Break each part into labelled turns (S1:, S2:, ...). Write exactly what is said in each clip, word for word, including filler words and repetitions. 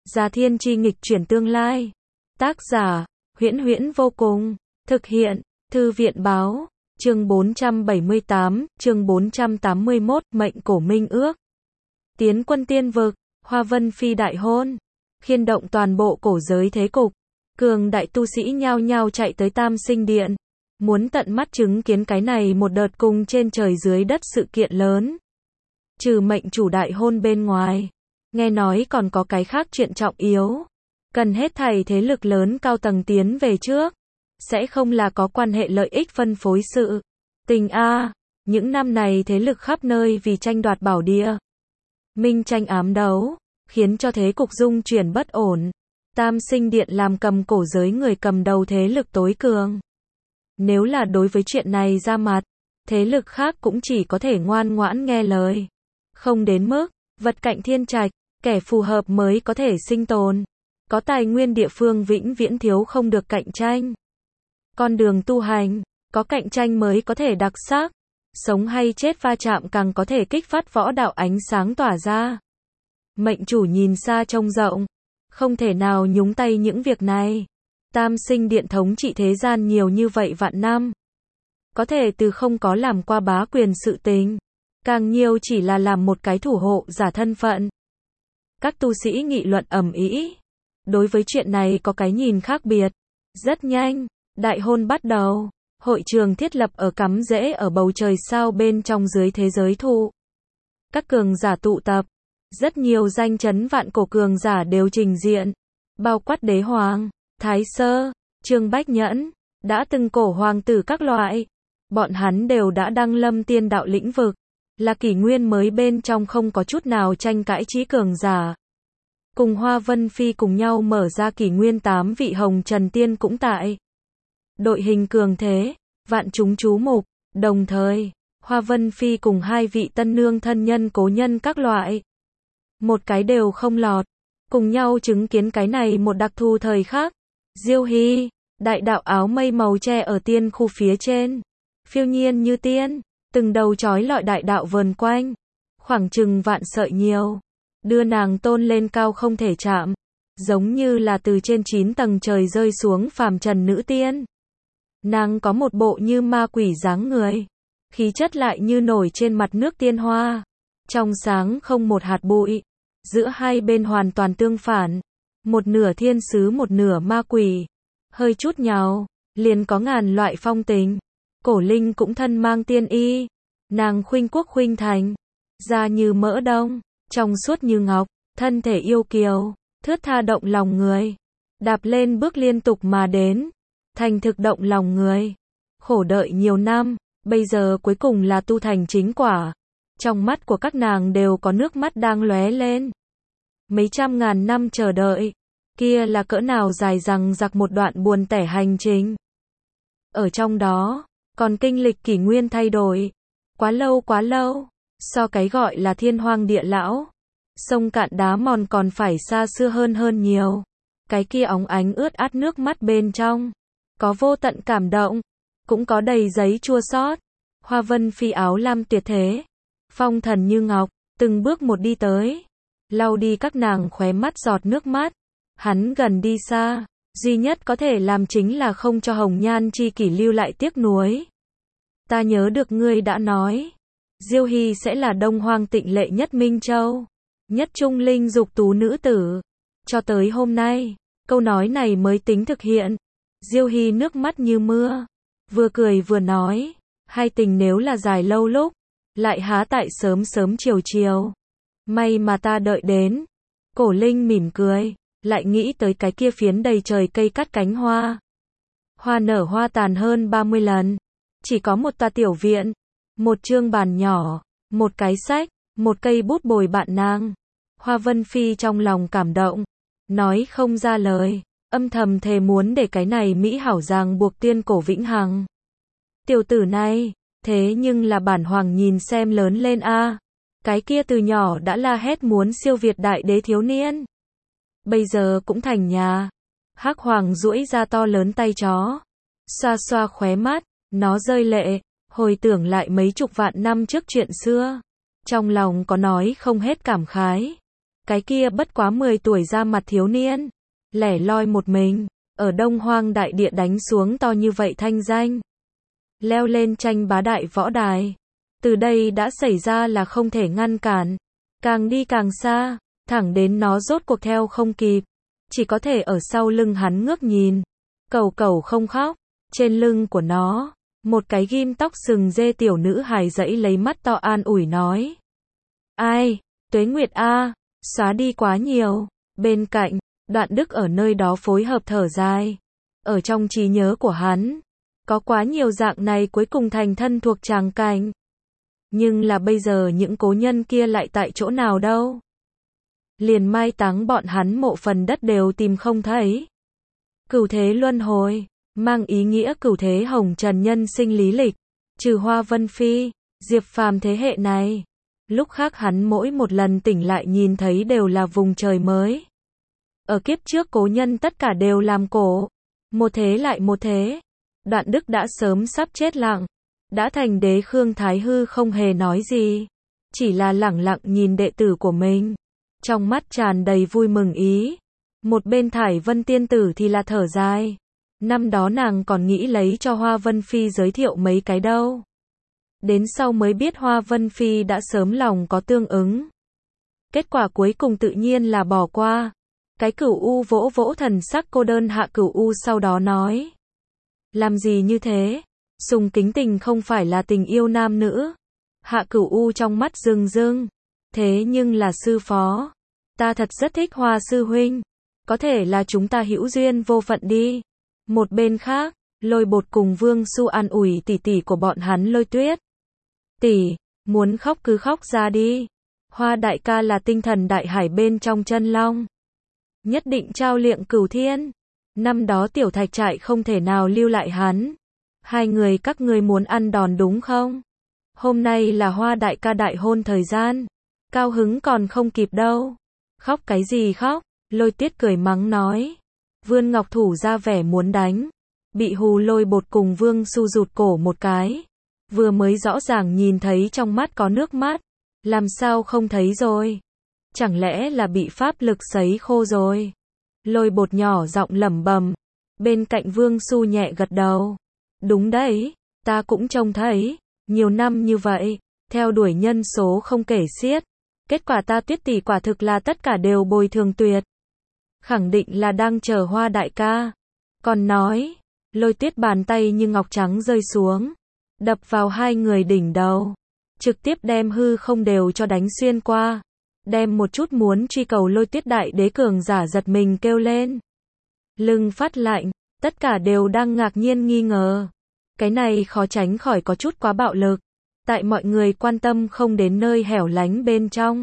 S1: Gia Thiên chi nghịch chuyển tương lai. Tác giả, Huyễn Huyễn vô cùng. Thực hiện, Thư viện báo. Chương bốn trăm bảy mươi tám, chương bốn trăm tám mươi mốt, mệnh cổ minh ước. Tiến quân tiên vực, Hoa Vân Phi đại hôn, khiên động toàn bộ cổ giới thế cục. Cường đại tu sĩ nhao nhao chạy tới Tam Sinh Điện, muốn tận mắt chứng kiến cái này một đợt cùng trên trời dưới đất sự kiện lớn. Trừ mệnh chủ đại hôn bên ngoài, nghe nói còn có cái khác chuyện trọng yếu. Cần hết thảy thế lực lớn cao tầng tiến về trước. Sẽ không là có quan hệ lợi ích phân phối sự. Tình a, những năm này thế lực khắp nơi vì tranh đoạt bảo địa. Minh tranh ám đấu, khiến cho thế cục dung chuyển bất ổn. Tam Sinh Điện làm cầm cổ giới người cầm đầu thế lực tối cường. Nếu là đối với chuyện này ra mặt, thế lực khác cũng chỉ có thể ngoan ngoãn nghe lời. Không đến mức, vật cạnh thiên trạch, kẻ phù hợp mới có thể sinh tồn. Có tài nguyên địa phương vĩnh viễn thiếu không được cạnh tranh. Con đường tu hành, có cạnh tranh mới có thể đặc sắc. Sống hay chết va chạm càng có thể kích phát võ đạo ánh sáng tỏa ra. Mệnh chủ nhìn xa trông rộng, không thể nào nhúng tay những việc này. Tam Sinh Điện thống trị thế gian nhiều như vậy vạn năm. Có thể từ không có làm qua bá quyền sự tình. Càng nhiều chỉ là làm một cái thủ hộ giả thân phận. Các tu sĩ nghị luận ầm ĩ. Đối với chuyện này có cái nhìn khác biệt. Rất nhanh, đại hôn bắt đầu. Hội trường thiết lập ở cắm rễ ở bầu trời sao bên trong dưới thế giới thụ. Các cường giả tụ tập. Rất nhiều danh chấn vạn cổ cường giả đều trình diện. Bao quát Đế Hoàng, Thái Sơ, Trương Bách Nhẫn, đã từng cổ hoàng tử các loại. Bọn hắn đều đã đăng lâm tiên đạo lĩnh vực. Là kỷ nguyên mới bên trong không có chút nào tranh cãi trí cường giả. Cùng Hoa Vân Phi cùng nhau mở ra kỷ nguyên tám vị hồng trần tiên cũng tại. Đội hình cường thế, vạn chúng chú mục, đồng thời, Hoa Vân Phi cùng hai vị tân nương thân nhân cố nhân các loại. Một cái đều không lọt, cùng nhau chứng kiến cái này một đặc thù thời khắc. Diêu Hy, đại đạo áo mây màu tre ở tiên khu phía trên, phiêu nhiên như tiên, từng đầu chói lọi đại đạo vờn quanh, khoảng chừng vạn sợi nhiều, đưa nàng tôn lên cao không thể chạm, giống như là từ trên chín tầng trời rơi xuống phàm trần nữ tiên. Nàng có một bộ như ma quỷ dáng người, khí chất lại như nổi trên mặt nước tiên hoa, trong sáng không một hạt bụi, giữa hai bên hoàn toàn tương phản, một nửa thiên sứ một nửa ma quỷ, hơi chút nhào, liền có ngàn loại phong tình. Cổ Linh cũng thân mang tiên y, nàng khuynh quốc khuynh thành, da như mỡ đông, trong suốt như ngọc, thân thể yêu kiều, thướt tha động lòng người, đạp lên bước liên tục mà đến, thành thực động lòng người. Khổ đợi nhiều năm, bây giờ cuối cùng là tu thành chính quả. Trong mắt của các nàng đều có nước mắt đang lóe lên. Mấy trăm ngàn năm chờ đợi, kia là cỡ nào dài dằng dặc một đoạn buồn tẻ hành trình. Ở trong đó, còn kinh lịch kỷ nguyên thay đổi. Quá lâu quá lâu, so cái gọi là thiên hoang địa lão. Sông cạn đá mòn còn phải xa xưa hơn hơn nhiều. Cái kia óng ánh ướt át nước mắt bên trong. Có vô tận cảm động, cũng có đầy giấy chua xót. Hoa Vân Phi áo lam tuyệt thế, phong thần như ngọc, từng bước một đi tới, lau đi các nàng khóe mắt giọt nước mắt. Hắn gần đi xa, duy nhất có thể làm chính là không cho hồng nhan chi kỷ lưu lại tiếc nuối. Ta nhớ được ngươi đã nói, Diêu Hy sẽ là Đông Hoang tịnh lệ nhất Minh Châu, nhất trung linh dục tú nữ tử. Cho tới hôm nay, câu nói này mới tính thực hiện. Diêu Hy nước mắt như mưa, vừa cười vừa nói, hai tình nếu là dài lâu lúc, lại há tại sớm sớm chiều chiều. May mà ta đợi đến. Cổ Linh mỉm cười, lại nghĩ tới cái kia phiến đầy trời cây cắt cánh hoa. Hoa nở hoa tàn hơn ba mươi lần, chỉ có một tòa tiểu viện, một chương bàn nhỏ, một cái sách, một cây bút bồi bạn nàng. Hoa Vân Phi trong lòng cảm động, nói không ra lời. Âm thầm thề muốn để cái này mỹ hảo ràng buộc tiên cổ vĩnh hằng. Tiểu tử này, thế nhưng là bản hoàng nhìn xem lớn lên a. À. Cái kia từ nhỏ đã la hét muốn siêu việt đại đế thiếu niên. Bây giờ cũng thành nhà. Hắc Hoàng duỗi ra to lớn tay chó, xoa xoa khóe mắt, nó rơi lệ, hồi tưởng lại mấy chục vạn năm trước chuyện xưa. Trong lòng có nói không hết cảm khái. Cái kia bất quá mười tuổi ra mặt thiếu niên, lẻ loi một mình, ở Đông Hoang đại địa đánh xuống to như vậy thanh danh. Leo lên tranh bá đại võ đài. Từ đây đã xảy ra là không thể ngăn cản. Càng đi càng xa, thẳng đến nó rốt cuộc theo không kịp. Chỉ có thể ở sau lưng hắn ngước nhìn. Cẩu cẩu không khóc. Trên lưng của nó, một cái ghim tóc sừng dê tiểu nữ hài dãy lấy mắt to an ủi nói. Ai, Tuế Nguyệt a, xóa đi quá nhiều. Bên cạnh, Đoạn Đức ở nơi đó phối hợp thở dài. Ở trong trí nhớ của hắn, có quá nhiều dạng này cuối cùng thành thân thuộc tràng cảnh. Nhưng là bây giờ những cố nhân kia lại tại chỗ nào đâu. Liền mai táng bọn hắn mộ phần đất đều tìm không thấy. Cửu thế luân hồi, mang ý nghĩa cửu thế hồng trần nhân sinh lý lịch, trừ Hoa Vân Phi, Diệp Phàm thế hệ này. Lúc khác hắn mỗi một lần tỉnh lại nhìn thấy đều là vùng trời mới. Ở kiếp trước cố nhân tất cả đều làm cổ. Một thế lại một thế. Đoạn Đức đã sớm sắp chết lặng. Đã thành đế Khương Thái Hư không hề nói gì. Chỉ là lẳng lặng nhìn đệ tử của mình. Trong mắt tràn đầy vui mừng ý. Một bên Thải Vân tiên tử thì là thở dài. Năm đó nàng còn nghĩ lấy cho Hoa Vân Phi giới thiệu mấy cái đâu. Đến sau mới biết Hoa Vân Phi đã sớm lòng có tương ứng. Kết quả cuối cùng tự nhiên là bỏ qua. Cái Cửu U vỗ vỗ thần sắc cô đơn Hạ Cửu U sau đó nói. Làm gì như thế? Sùng Kính Tình không phải là tình yêu nam nữ. Hạ Cửu U trong mắt rưng rưng. Thế nhưng là sư phó. Ta thật rất thích Hoa sư huynh. Có thể là chúng ta hữu duyên vô phận đi. Một bên khác, Lôi Bột cùng Vương Su an ủi tỷ tỷ của bọn hắn Lôi Tuyết. Tỷ, muốn khóc cứ khóc ra đi. Hoa đại ca là tinh thần đại hải bên trong chân long. Nhất định trao liệng cửu thiên. Năm đó tiểu thạch trại không thể nào lưu lại hắn. Hai người các ngươi muốn ăn đòn đúng không? Hôm nay là Hoa đại ca đại hôn thời gian. Cao hứng còn không kịp đâu. Khóc cái gì khóc? Lôi Tuyết cười mắng nói. Vươn ngọc thủ ra vẻ muốn đánh. Bị hù Lôi Bột cùng Vương Su rụt cổ một cái. Vừa mới rõ ràng nhìn thấy trong mắt có nước mắt. Làm sao không thấy rồi? Chẳng lẽ là bị pháp lực sấy khô rồi? Lôi Bột nhỏ giọng lẩm bẩm. Bên cạnh Vương Su nhẹ gật đầu. Đúng đấy, ta cũng trông thấy. Nhiều năm như vậy, theo đuổi nhân số không kể xiết. Kết quả ta Tuyết tỷ quả thực là tất cả đều bồi thường tuyệt. Khẳng định là đang chờ Hoa đại ca. Còn nói, Lôi Tuyết bàn tay như ngọc trắng rơi xuống. Đập vào hai người đỉnh đầu. Trực tiếp đem hư không đều cho đánh xuyên qua. Đem một chút muốn truy cầu Lôi Tuyết đại đế cường giả giật mình kêu lên. Lưng phát lạnh, tất cả đều đang ngạc nhiên nghi ngờ. Cái này khó tránh khỏi có chút quá bạo lực. Tại mọi người quan tâm không đến nơi hẻo lánh bên trong.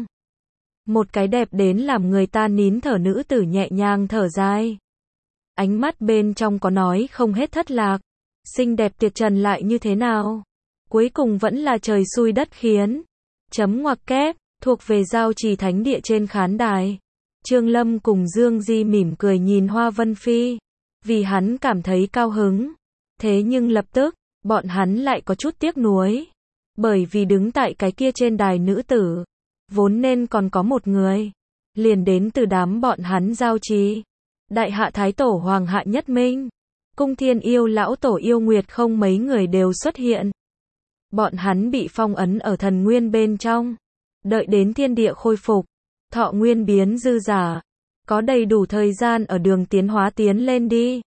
S1: Một cái đẹp đến làm người ta nín thở nữ tử nhẹ nhàng thở dài. Ánh mắt bên trong có nói không hết thất lạc. Xinh đẹp tuyệt trần lại như thế nào? Cuối cùng vẫn là trời xui đất khiến. Chấm ngoặc kép, thuộc về giao trì thánh địa trên khán đài. Trương Lâm cùng Dương Di mỉm cười nhìn Hoa Vân Phi. Vì hắn cảm thấy cao hứng. Thế nhưng lập tức, bọn hắn lại có chút tiếc nuối. Bởi vì đứng tại cái kia trên đài nữ tử. Vốn nên còn có một người. Liền đến từ đám bọn hắn giao trì. Đại hạ thái tổ Hoàng hạ Nhất Minh. Cung Thiên yêu lão tổ yêu nguyệt không mấy người đều xuất hiện. Bọn hắn bị phong ấn ở thần nguyên bên trong. Đợi đến thiên địa khôi phục. Thọ nguyên biến dư giả. Có đầy đủ thời gian ở đường tiến hóa tiến lên đi.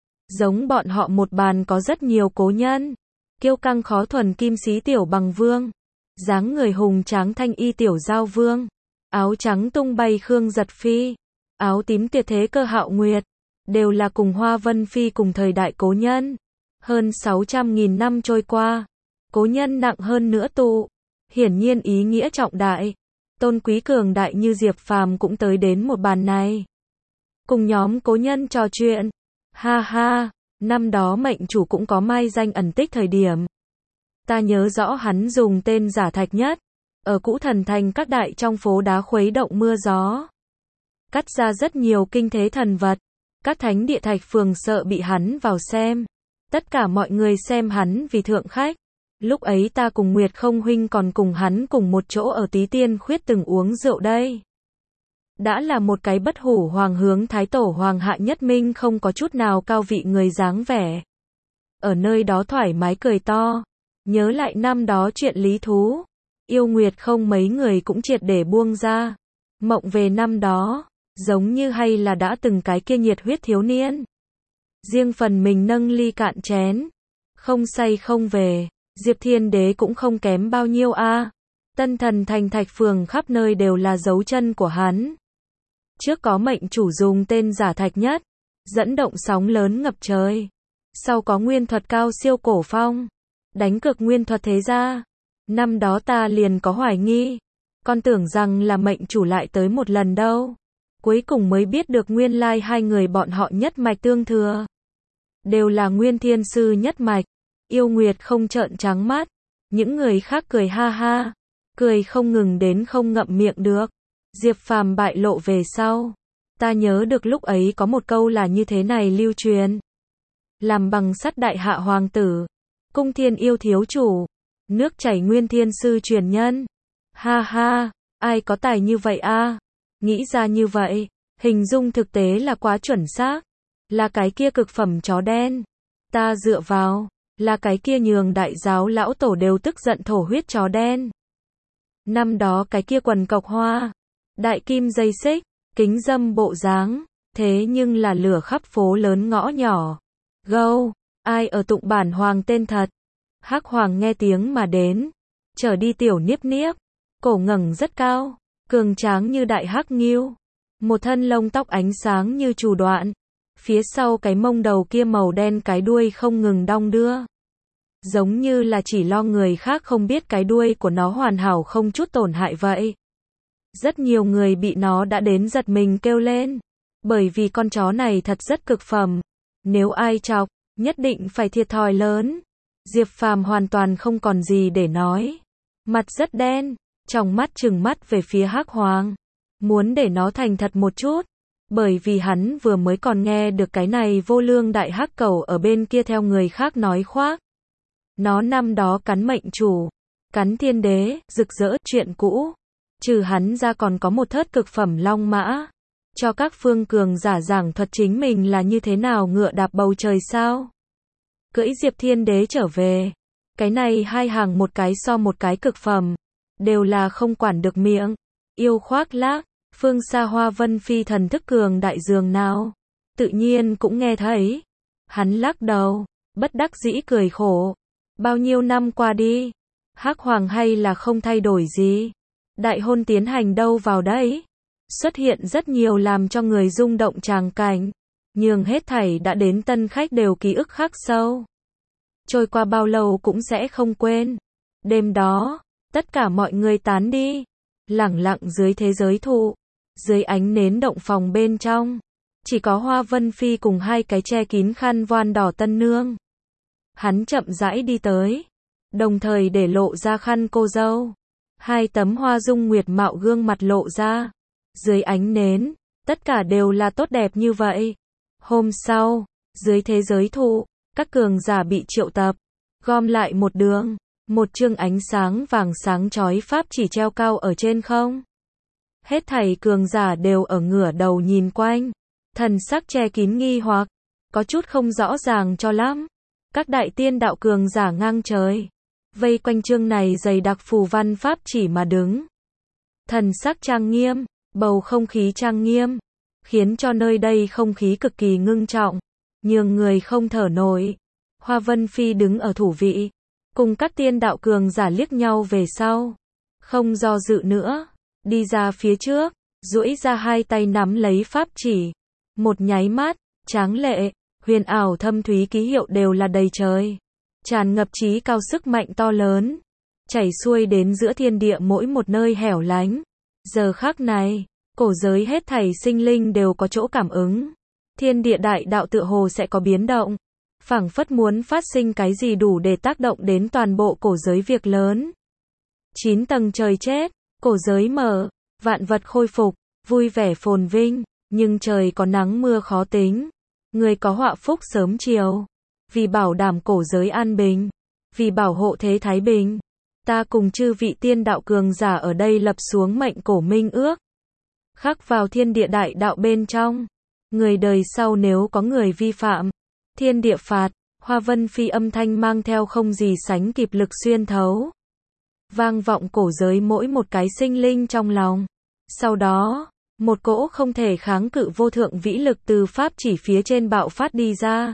S1: Giống bọn họ một bàn có rất nhiều cố nhân. Kiêu căng khó thuần kim sĩ tiểu bằng vương. Dáng người hùng tráng thanh y tiểu giao vương. Áo trắng tung bay Khương Giật Phi. Áo tím tuyệt thế Cơ Hạo Nguyệt. Đều là cùng Hoa Vân Phi cùng thời đại cố nhân. Hơn sáu trăm nghìn năm trôi qua. Cố nhân nặng hơn nữa tụ. Hiển nhiên ý nghĩa trọng đại. Tôn quý cường đại như Diệp Phàm cũng tới đến một bàn này. Cùng nhóm cố nhân trò chuyện. Ha ha, năm đó mệnh chủ cũng có mai danh ẩn tích thời điểm. Ta nhớ rõ hắn dùng tên giả Thạch Nhất. Ở cũ thần thành các đại trong phố đá khuấy động mưa gió. Cắt ra rất nhiều kinh thế thần vật. Các thánh địa thạch phường sợ bị hắn vào xem. Tất cả mọi người xem hắn vì thượng khách. Lúc ấy ta cùng Nguyệt không huynh còn cùng hắn cùng một chỗ ở Tí Tiên Khuyết từng uống rượu đây. đã là một cái bất hủ hoàng hướng thái tổ hoàng hạ nhất minh không có chút nào cao vị người dáng vẻ. Ở nơi đó thoải mái cười to, nhớ lại năm đó chuyện lý thú, yêu nguyệt không mấy người cũng triệt để buông ra. Mộng về năm đó, giống như hay là đã từng cái kia nhiệt huyết thiếu niên. Riêng phần mình nâng ly cạn chén, không say không về, Diệp Thiên Đế cũng không kém bao nhiêu a. Tân Thần Thành Thạch Phường khắp nơi đều là dấu chân của hắn. Trước có mệnh chủ dùng tên giả Thạch Nhất, dẫn động sóng lớn ngập trời. Sau có nguyên thuật cao siêu cổ phong, đánh cực nguyên thuật thế gia. Năm đó ta liền có hoài nghi, con tưởng rằng là mệnh chủ lại tới một lần đâu. Cuối cùng mới biết được nguyên lai hai người bọn họ nhất mạch tương thừa. Đều là nguyên thiên sư nhất mạch. Yêu Nguyệt không trợn trắng mắt, những người khác cười ha ha, cười không ngừng đến không ngậm miệng được. Diệp Phàm bại lộ về sau, ta nhớ được lúc ấy có một câu là như thế này lưu truyền: làm bằng sắt đại hạ hoàng tử, cung thiên yêu thiếu chủ, nước chảy nguyên thiên sư truyền nhân. Ha ha, ai có tài như vậy a? Nghĩ ra như vậy, hình dung thực tế là quá chuẩn xác, là cái kia cực phẩm chó đen. Ta dựa vào, là cái kia nhường đại giáo lão tổ đều tức giận thổ huyết chó đen. Năm đó cái kia quần cọc hoa, đại kim dây xích, kính dâm bộ dáng, thế nhưng là lửa khắp phố lớn ngõ nhỏ. Gâu, ai ở tụng bản hoàng tên thật? Hắc Hoàng nghe tiếng mà đến, trở đi tiểu niếp niếp, cổ ngẩng rất cao, cường tráng như đại hắc nghiêu, một thân lông tóc ánh sáng như chù đoạn, phía sau cái mông đầu kia màu đen cái đuôi không ngừng đong đưa. Giống như là chỉ lo người khác không biết cái đuôi của nó hoàn hảo không chút tổn hại vậy. Rất nhiều người bị nó đã đến giật mình kêu lên, bởi vì con chó này thật rất cực phẩm, nếu ai chọc, nhất định phải thiệt thòi lớn. Diệp Phàm hoàn toàn không còn gì để nói, mặt rất đen, trong mắt trừng mắt về phía Hắc Hoàng, muốn để nó thành thật một chút, bởi vì hắn vừa mới còn nghe được cái này vô lương đại hắc cẩu ở bên kia theo người khác nói khoác. Nó năm đó cắn mệnh chủ, cắn thiên đế, rực rỡ chuyện cũ. Trừ hắn ra còn có một thớt cực phẩm long mã, cho các phương cường giả giảng thuật chính mình là như thế nào ngựa đạp bầu trời sao. Cưỡi Diệp Thiên Đế trở về, cái này hai hàng một cái so một cái cực phẩm, đều là không quản được miệng, yêu khoác lác, phương xa Hoa Vân Phi thần thức cường đại dường nào, tự nhiên cũng nghe thấy. Hắn lắc đầu, bất đắc dĩ cười khổ, bao nhiêu năm qua đi, Hắc Hoàng hay là không thay đổi gì. Đại hôn tiến hành đâu vào đấy, xuất hiện rất nhiều làm cho người rung động tràng cảnh, nhường hết thảy đã đến tân khách đều ký ức khắc sâu. Trôi qua bao lâu cũng sẽ không quên. Đêm đó, tất cả mọi người tán đi, lẳng lặng dưới thế giới thụ, dưới ánh nến động phòng bên trong, chỉ có Hoa Vân Phi cùng hai cái che kín khăn voan đỏ tân nương. Hắn chậm rãi đi tới, đồng thời để lộ ra khăn cô dâu. Hai tấm hoa dung nguyệt mạo gương mặt lộ ra, dưới ánh nến, tất cả đều là tốt đẹp như vậy. Hôm sau, dưới thế giới thụ, các cường giả bị triệu tập, gom lại một đường, một chương ánh sáng vàng sáng chói pháp chỉ treo cao ở trên không. Hết thảy cường giả đều ở ngửa đầu nhìn quanh, thần sắc che kín nghi hoặc, có chút không rõ ràng cho lắm. Các đại tiên đạo cường giả ngang trời, vây quanh chương này dày đặc phù văn pháp chỉ mà đứng. Thần sắc trang nghiêm, bầu không khí trang nghiêm, khiến cho nơi đây không khí cực kỳ ngưng trọng, nhường người không thở nổi. Hoa Vân Phi đứng ở thủ vị, cùng các tiên đạo cường giả liếc nhau về sau, không do dự nữa, đi ra phía trước, duỗi ra hai tay nắm lấy pháp chỉ. Một nháy mắt, tráng lệ, huyền ảo thâm thúy ký hiệu đều là đầy trời, tràn ngập trí cao sức mạnh to lớn, chảy xuôi đến giữa thiên địa mỗi một nơi hẻo lánh. Giờ khắc này, cổ giới hết thảy sinh linh đều có chỗ cảm ứng. Thiên địa đại đạo tựa hồ sẽ có biến động, phảng phất muốn phát sinh cái gì đủ để tác động đến toàn bộ cổ giới việc lớn. Chín tầng trời chết, cổ giới mở, vạn vật khôi phục, vui vẻ phồn vinh, nhưng trời có nắng mưa khó tính, người có họa phúc sớm chiều. Vì bảo đảm cổ giới an bình, vì bảo hộ thế thái bình, ta cùng chư vị tiên đạo cường giả ở đây lập xuống mệnh cổ minh ước. khắc vào thiên địa đại đạo bên trong. Người đời sau nếu có người vi phạm, thiên địa phạt. Hoa Vân Phi âm thanh mang theo không gì sánh kịp lực xuyên thấu, vang vọng cổ giới mỗi một cái sinh linh trong lòng. Sau đó, một cỗ không thể kháng cự vô thượng vĩ lực từ pháp chỉ phía trên bạo phát đi ra,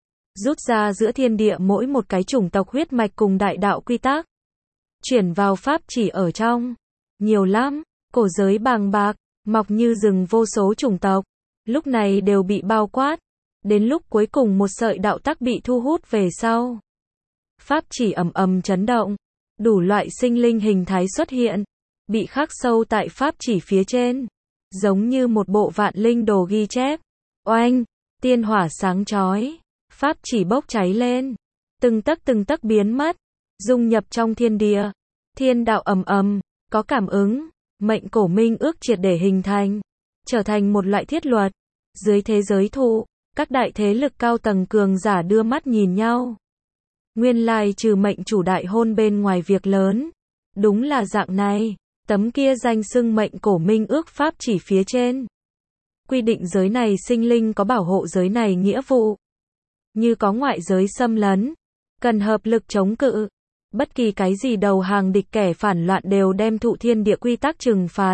S1: rút ra giữa thiên địa mỗi một cái chủng tộc huyết mạch cùng đại đạo quy tắc, chuyển vào pháp chỉ ở trong. Nhiều lắm, cổ giới bàng bạc, mọc như rừng vô số chủng tộc, lúc này đều bị bao quát. Đến lúc cuối cùng một sợi đạo tắc bị thu hút về sau, pháp chỉ ầm ầm chấn động, đủ loại sinh linh hình thái xuất hiện, bị khắc sâu tại pháp chỉ phía trên, giống như một bộ vạn linh đồ ghi chép. Oanh, tiên hỏa sáng chói, pháp chỉ bốc cháy lên, từng tấc từng tấc biến mất, dung nhập trong thiên địa. Thiên đạo ầm ầm, có cảm ứng, mệnh cổ minh ước triệt để hình thành, trở thành một loại thiết luật. Dưới thế giới thụ, các đại thế lực cao tầng cường giả đưa mắt nhìn nhau. Nguyên lai trừ mệnh chủ đại hôn bên ngoài việc lớn, đúng là dạng này. Tấm kia danh xưng mệnh cổ minh ước pháp chỉ phía trên, quy định giới này sinh linh có bảo hộ giới này nghĩa vụ. Như có ngoại giới xâm lấn, cần hợp lực chống cự. Bất kỳ cái gì đầu hàng địch kẻ phản loạn đều đem thụ thiên địa quy tắc trừng phạt.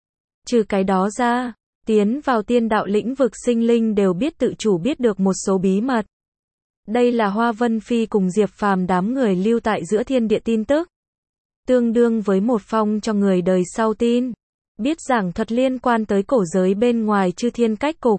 S1: Trừ cái đó ra, tiến vào tiên đạo lĩnh vực sinh linh đều biết tự chủ biết được một số bí mật. Đây là Hoa Vân Phi cùng Diệp Phàm đám người lưu tại giữa thiên địa tin tức. Tương đương với một phong cho người đời sau tin. Biết giảng thuật liên quan tới cổ giới bên ngoài chư thiên cách cục.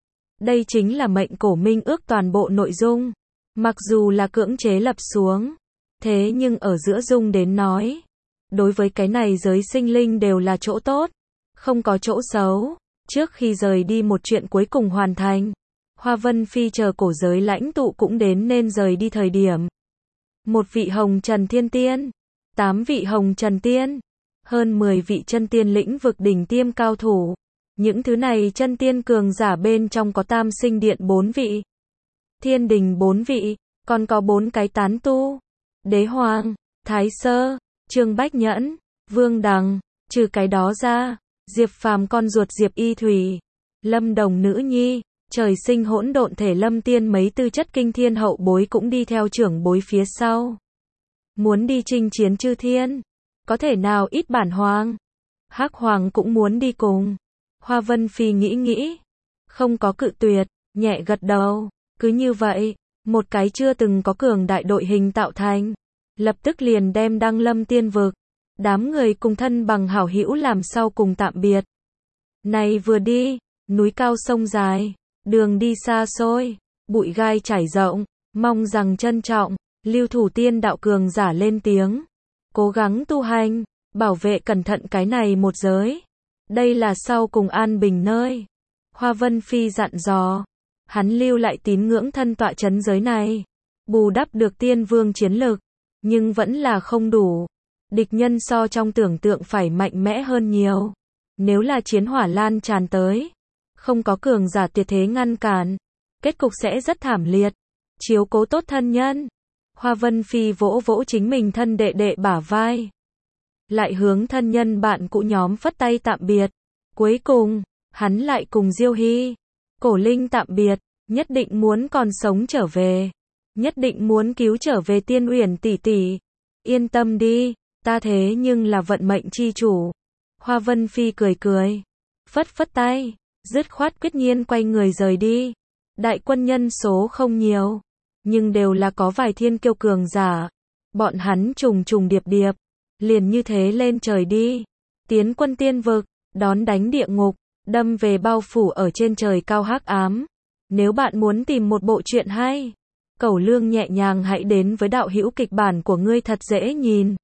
S1: Đây chính là mệnh cổ minh ước toàn bộ nội dung. Mặc dù là cưỡng chế lập xuống, thế nhưng ở giữa dung đến nói, đối với cái này giới sinh linh đều là chỗ tốt, không có chỗ xấu. Trước khi rời đi một chuyện cuối cùng hoàn thành, Hoa Vân Phi chờ cổ giới lãnh tụ cũng đến nên rời đi thời điểm. Một vị hồng trần thiên tiên, tám vị hồng trần tiên, hơn mười vị chân tiên lĩnh vực đỉnh tiêm cao thủ. Những thứ này chân tiên cường giả bên trong có Tam Sinh Điện bốn vị, Thiên Đình bốn vị, còn có bốn cái tán tu. Đế Hoàng, Thái Sơ, Trương Bách Nhẫn, Vương Đằng. Trừ cái đó ra, Diệp Phàm con ruột Diệp Y Thủy, Lâm Đồng nữ nhi, trời sinh hỗn độn thể Lâm Tiên mấy tư chất kinh thiên hậu bối cũng đi theo trưởng bối phía sau. Muốn đi chinh chiến chư thiên, có thể nào ít bản hoàng. Hắc Hoàng cũng muốn đi cùng. Hoa Vân Phi nghĩ nghĩ, không có cự tuyệt, nhẹ gật đầu. Cứ như vậy, một cái chưa từng có cường đại đội hình tạo thành, lập tức liền đem đăng lâm tiên vực. Đám người cùng thân bằng hảo hữu làm sau cùng tạm biệt. Này vừa đi, núi cao sông dài, đường đi xa xôi, bụi gai trải rộng, mong rằng trân trọng. Lưu thủ tiên đạo cường giả lên tiếng, cố gắng tu hành, bảo vệ cẩn thận cái này một giới. Đây là sau cùng an bình nơi. Hoa Vân Phi dặn dò, hắn lưu lại tín ngưỡng thân tọa trấn giới này, bù đắp được tiên vương chiến lực, nhưng vẫn là không đủ. Địch nhân so trong tưởng tượng phải mạnh mẽ hơn nhiều. Nếu là chiến hỏa lan tràn tới, không có cường giả tuyệt thế ngăn cản, kết cục sẽ rất thảm liệt. Chiếu cố tốt thân nhân. Hoa Vân Phi vỗ vỗ chính mình thân đệ đệ bả vai, lại hướng thân nhân bạn cũ nhóm phất tay tạm biệt. Cuối cùng, hắn lại cùng Diêu Hy, Cổ Linh tạm biệt, nhất định muốn còn sống trở về, nhất định muốn cứu trở về Tiên Uyển tỷ tỷ. Yên tâm đi, ta thế nhưng là vận mệnh chi chủ. Hoa Vân Phi cười cười, phất phất tay, dứt khoát quyết nhiên quay người rời đi. Đại quân nhân số không nhiều, nhưng đều là có vài thiên kiêu cường giả. Bọn hắn trùng trùng điệp điệp, liền như thế lên trời đi. Tiến quân tiên vực, đón đánh địa ngục, đâm về bao phủ ở trên trời cao hắc ám. Nếu bạn muốn tìm một bộ truyện hay, cẩu lương nhẹ nhàng hãy đến với đạo hữu kịch bản của ngươi thật dễ nhìn.